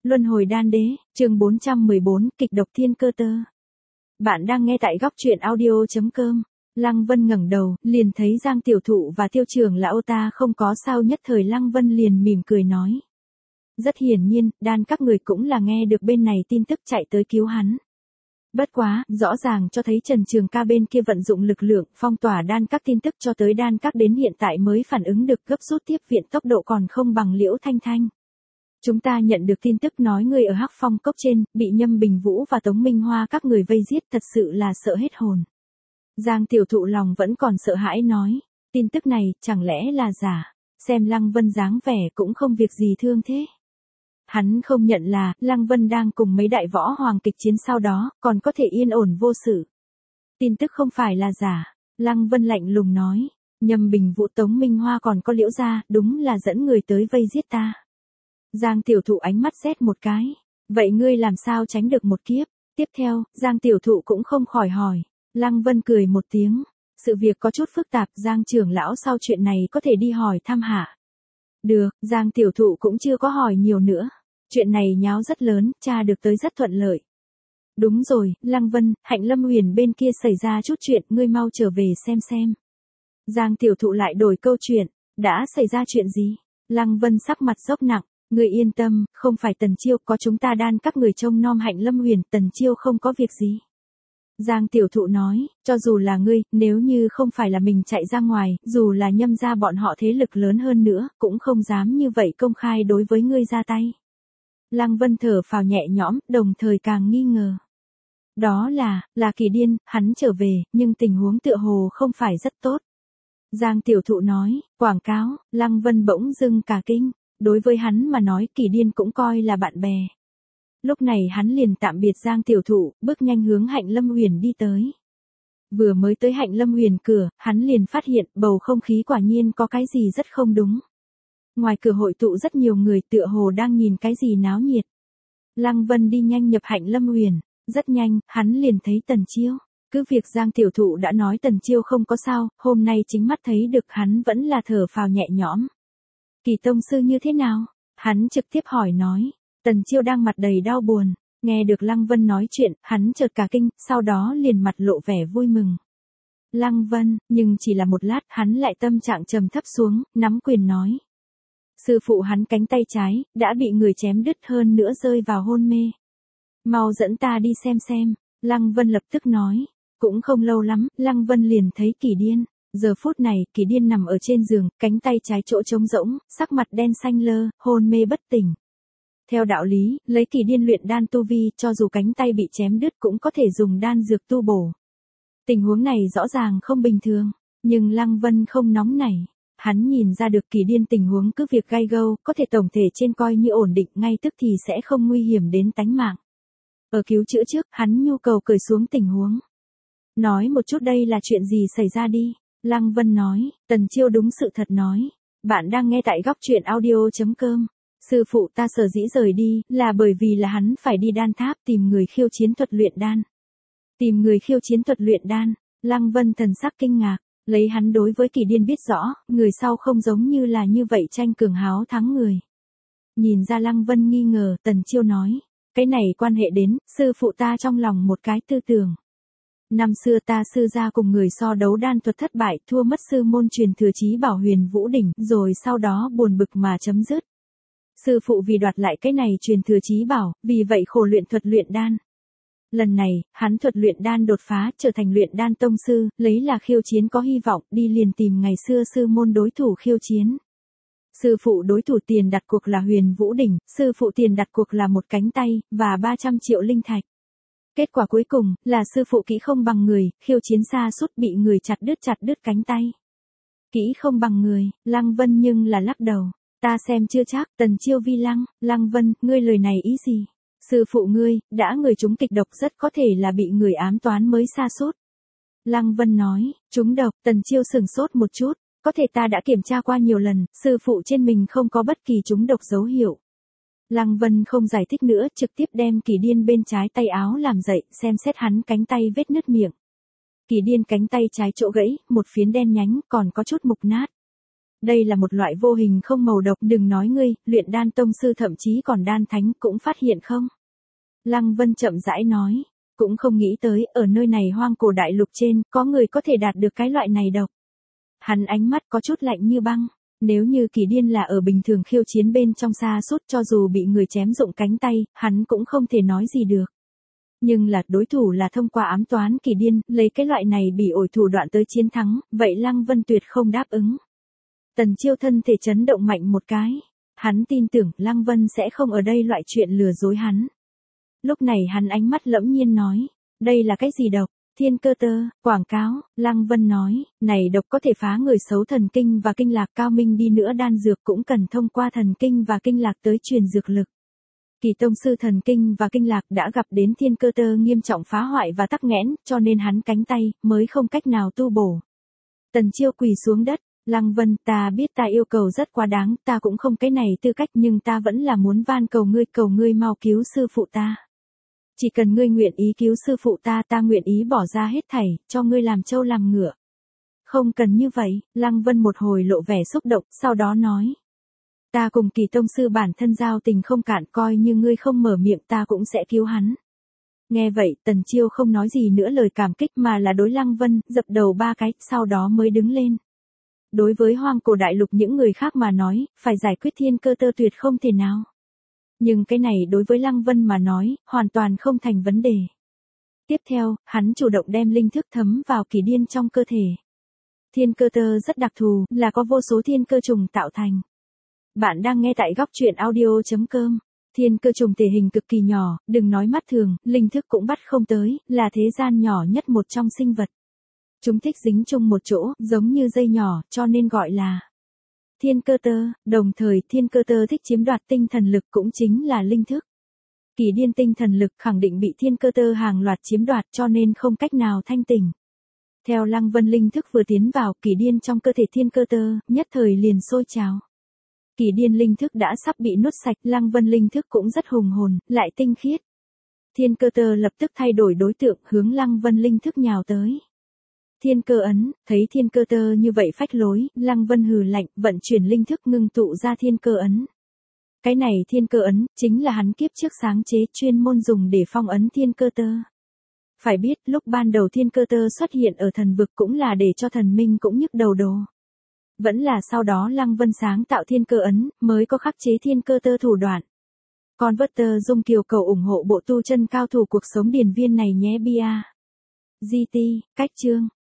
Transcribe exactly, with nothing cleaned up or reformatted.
Luân hồi đan đế, chương bốn trăm mười bốn, kịch độc thiên cơ tơ. Bạn đang nghe tại góc truyện audio chấm com. Lăng Vân ngẩng đầu, liền thấy Giang Tiểu Thụ và Tiêu Trường lão ta không có sao, nhất thời Lăng Vân liền mỉm cười nói. Rất hiển nhiên, đan các người cũng là nghe được bên này tin tức chạy tới cứu hắn. Bất quá, rõ ràng cho thấy Trần Trường Ca bên kia vận dụng lực lượng phong tỏa đan các, tin tức cho tới đan các đến hiện tại mới phản ứng được, gấp rút tiếp viện tốc độ còn không bằng Liễu Thanh Thanh. Chúng ta nhận được tin tức nói người ở Hắc Phong Cốc trên, bị Nhâm Bình Vũ và Tống Minh Hoa các người vây giết, thật sự là sợ hết hồn. Giang Tiểu Thụ lòng vẫn còn sợ hãi nói, tin tức này, chẳng lẽ là giả, xem Lăng Vân dáng vẻ cũng không việc gì thương thế. Hắn không nhận là, Lăng Vân đang cùng mấy đại võ hoàng kịch chiến, sau đó, còn có thể yên ổn vô sự. Tin tức không phải là giả, Lăng Vân lạnh lùng nói, Nhâm Bình Vũ, Tống Minh Hoa còn có Liễu gia, đúng là dẫn người tới vây giết ta. Giang Tiểu Thụ ánh mắt xét một cái, vậy ngươi làm sao tránh được một kiếp? Tiếp theo, Giang Tiểu Thụ cũng không khỏi hỏi. Lăng Vân cười một tiếng, sự việc có chút phức tạp, Giang trưởng lão sau chuyện này có thể đi hỏi thăm hạ. Được, Giang Tiểu Thụ cũng chưa có hỏi nhiều nữa. Chuyện này nháo rất lớn, tra được tới rất thuận lợi. Đúng rồi, Lăng Vân, Hạnh Lâm Huyền bên kia xảy ra chút chuyện, ngươi mau trở về xem xem. Giang Tiểu Thụ lại đổi câu chuyện, đã xảy ra chuyện gì? Lăng Vân sắc mặt dốc nặng, ngươi yên tâm, không phải Tần Chiêu, có chúng ta đan các người trông nom Hạnh Lâm Huyền, Tần Chiêu không có việc gì. Giang Tiểu Thụ nói, cho dù là ngươi, nếu như không phải là mình chạy ra ngoài, dù là Nhâm gia bọn họ thế lực lớn hơn nữa, cũng không dám như vậy công khai đối với ngươi ra tay. Lăng Vân thở phào nhẹ nhõm, đồng thời càng nghi ngờ. Đó là, là Kỳ Điên, hắn trở về, nhưng tình huống tựa hồ không phải rất tốt. Giang Tiểu Thụ nói, quảng cáo, Lăng Vân bỗng dưng cả kinh, đối với hắn mà nói Kỳ Điên cũng coi là bạn bè. Lúc này hắn liền tạm biệt Giang Tiểu Thụ, bước nhanh hướng Hạnh Lâm Huyền đi tới. Vừa mới tới Hạnh Lâm Huyền cửa, hắn liền phát hiện bầu không khí quả nhiên có cái gì rất không đúng. Ngoài cửa hội tụ rất nhiều người, tựa hồ đang nhìn cái gì náo nhiệt. Lăng Vân đi nhanh nhập Hạnh Lâm Huyền, rất nhanh, hắn liền thấy Tần Chiêu. Cứ việc Giang Tiểu Thụ đã nói Tần Chiêu không có sao, hôm nay chính mắt thấy được hắn vẫn là thở phào nhẹ nhõm. Kỳ tông sư như thế nào? Hắn trực tiếp hỏi nói. Tần Chiêu đang mặt đầy đau buồn, nghe được Lăng Vân nói chuyện, hắn chợt cả kinh, sau đó liền mặt lộ vẻ vui mừng. Lăng Vân, nhưng chỉ là một lát, hắn lại tâm trạng trầm thấp xuống, nắm quyền nói. Sư phụ hắn cánh tay trái, đã bị người chém đứt, hơn nữa rơi vào hôn mê. Mau dẫn ta đi xem xem, Lăng Vân lập tức nói. Cũng không lâu lắm, Lăng Vân liền thấy Kỳ Điên. Giờ phút này, Kỳ Điên nằm ở trên giường, cánh tay trái chỗ trống rỗng, sắc mặt đen xanh lơ, hôn mê bất tỉnh. Theo đạo lý, lấy Kỳ Điên luyện đan tu vi, cho dù cánh tay bị chém đứt cũng có thể dùng đan dược tu bổ. Tình huống này rõ ràng không bình thường, nhưng Lăng Vân không nóng nảy. Hắn nhìn ra được Kỳ Điên tình huống cứ việc gai gâu, có thể tổng thể trên coi như ổn định, ngay tức thì sẽ không nguy hiểm đến tánh mạng. Ở cứu chữa trước, hắn nhu cầu cởi xuống tình huống. Nói một chút đây là chuyện gì xảy ra đi. Lăng Vân nói, Tần Chiêu đúng sự thật nói. Bạn đang nghe tại góc truyện audio chấm com. Sư phụ ta sở dĩ rời đi, là bởi vì là hắn phải đi đan tháp tìm người khiêu chiến thuật luyện đan. Tìm người khiêu chiến thuật luyện đan, Lăng Vân thần sắc kinh ngạc, lấy hắn đối với Kỳ Điên biết rõ, người sau không giống như là như vậy tranh cường háo thắng người. Nhìn ra Lăng Vân nghi ngờ, Tần Chiêu nói, cái này quan hệ đến, sư phụ ta trong lòng một cái tư tưởng. Năm xưa ta sư gia cùng người so đấu đan thuật thất bại, thua mất sư môn truyền thừa chí bảo Huyền Vũ đỉnh, rồi sau đó buồn bực mà chấm dứt. Sư phụ vì đoạt lại cái này truyền thừa chí bảo, vì vậy khổ luyện thuật luyện đan. Lần này, hắn thuật luyện đan đột phá, trở thành luyện đan tông sư, lấy là khiêu chiến có hy vọng, đi liền tìm ngày xưa sư môn đối thủ khiêu chiến. Sư phụ đối thủ tiền đặt cuộc là Huyền Vũ đỉnh, sư phụ tiền đặt cuộc là một cánh tay, và ba trăm triệu linh thạch. Kết quả cuối cùng, là sư phụ kỹ không bằng người, khiêu chiến xa sút bị người chặt đứt chặt đứt cánh tay. Kỹ không bằng người, Lăng Vân nhưng là lắc đầu. Ta xem chưa chắc, Tần Chiêu vi lăng, Lăng Vân, ngươi lời này ý gì? Sư phụ ngươi, đã người chúng kịch độc rất có thể là bị người ám toán mới sa sút. Lăng Vân nói, chúng độc, Tần Chiêu sừng sốt một chút, có thể ta đã kiểm tra qua nhiều lần, sư phụ trên mình không có bất kỳ chúng độc dấu hiệu. Lăng Vân không giải thích nữa, trực tiếp đem Kỳ Điên bên trái tay áo làm dậy, xem xét hắn cánh tay vết nứt miệng. Kỳ Điên cánh tay trái chỗ gãy, một phiến đen nhánh, còn có chút mục nát. đây là một loại vô hình không màu độc, đừng nói ngươi, luyện đan tông sư thậm chí còn đan thánh cũng phát hiện không. Lăng Vân chậm rãi nói, cũng không nghĩ tới, ở nơi này hoang cổ đại lục trên, có người có thể đạt được cái loại này độc. Hắn ánh mắt có chút lạnh như băng, nếu như Kỳ Điên là ở bình thường khiêu chiến bên trong xa sút cho dù bị người chém rụng cánh tay, hắn cũng không thể nói gì được. Nhưng là đối thủ là thông qua ám toán Kỳ Điên, lấy cái loại này bị ổi thủ đoạn tới chiến thắng, vậy Lăng Vân tuyệt không đáp ứng. Tần Chiêu thân thể chấn động mạnh một cái, hắn tin tưởng Lăng Vân sẽ không ở đây loại chuyện lừa dối hắn. Lúc này hắn ánh mắt lẫm nhiên nói, đây là cái gì độc? Thiên cơ tơ, quảng cáo, Lăng Vân nói, này độc có thể phá người xấu thần kinh và kinh lạc, cao minh đi nữa đan dược cũng cần thông qua thần kinh và kinh lạc tới truyền dược lực. Kỳ tông sư thần kinh và kinh lạc đã gặp đến thiên cơ tơ nghiêm trọng phá hoại và tắc nghẽn, cho nên hắn cánh tay mới không cách nào tu bổ. Tần Chiêu quỳ xuống đất, Lăng Vân, ta biết ta yêu cầu rất quá đáng, ta cũng không cái này tư cách, nhưng ta vẫn là muốn van cầu ngươi, cầu ngươi mau cứu sư phụ ta. Chỉ cần ngươi nguyện ý cứu sư phụ ta, ta nguyện ý bỏ ra hết thảy, cho ngươi làm trâu làm ngựa. Không cần như vậy, Lăng Vân một hồi lộ vẻ xúc động, sau đó nói. Ta cùng Kỳ tông sư bản thân giao tình không cạn, coi như ngươi không mở miệng ta cũng sẽ cứu hắn. Nghe vậy, Tần Chiêu không nói gì nữa lời cảm kích mà là đối Lăng Vân, dập đầu ba cái, sau đó mới đứng lên. Đối với hoang cổ đại lục những người khác mà nói, phải giải quyết thiên cơ tơ tuyệt không thể nào. Nhưng cái này đối với Lăng Vân mà nói, hoàn toàn không thành vấn đề. Tiếp theo, hắn chủ động đem linh thức thấm vào Kỳ Điên trong cơ thể. Thiên cơ tơ rất đặc thù, là có vô số thiên cơ trùng tạo thành. Bạn đang nghe tại góc truyện audio chấm com. Thiên cơ trùng thể hình cực kỳ nhỏ, đừng nói mắt thường, linh thức cũng bắt không tới, là thế gian nhỏ nhất một trong sinh vật. Chúng thích dính chung một chỗ, giống như dây nhỏ, cho nên gọi là thiên cơ tơ, đồng thời thiên cơ tơ thích chiếm đoạt tinh thần lực cũng chính là linh thức. Kỳ Điên tinh thần lực khẳng định bị thiên cơ tơ hàng loạt chiếm đoạt cho nên không cách nào thanh tỉnh. Theo Lăng Vân linh thức vừa tiến vào, Kỳ Điên trong cơ thể thiên cơ tơ, nhất thời liền sôi trào. Kỳ Điên linh thức đã sắp bị nuốt sạch, Lăng Vân linh thức cũng rất hùng hồn, lại tinh khiết. Thiên cơ tơ lập tức thay đổi đối tượng, hướng Lăng Vân linh thức nhào tới. Thiên cơ ấn, thấy thiên cơ tơ như vậy phách lối, Lăng Vân hừ lạnh, vận chuyển linh thức ngưng tụ ra thiên cơ ấn. Cái này thiên cơ ấn, chính là hắn kiếp trước sáng chế chuyên môn dùng để phong ấn thiên cơ tơ. Phải biết, lúc ban đầu thiên cơ tơ xuất hiện ở thần vực cũng là để cho thần minh cũng nhức đầu đồ. Vẫn là sau đó Lăng Vân sáng tạo thiên cơ ấn, mới có khắc chế thiên cơ tơ thủ đoạn. Con vớt tơ dung kiều cầu ủng hộ bộ tu chân cao thủ cuộc sống điền viên này nhé bia. giê tê, cách chương.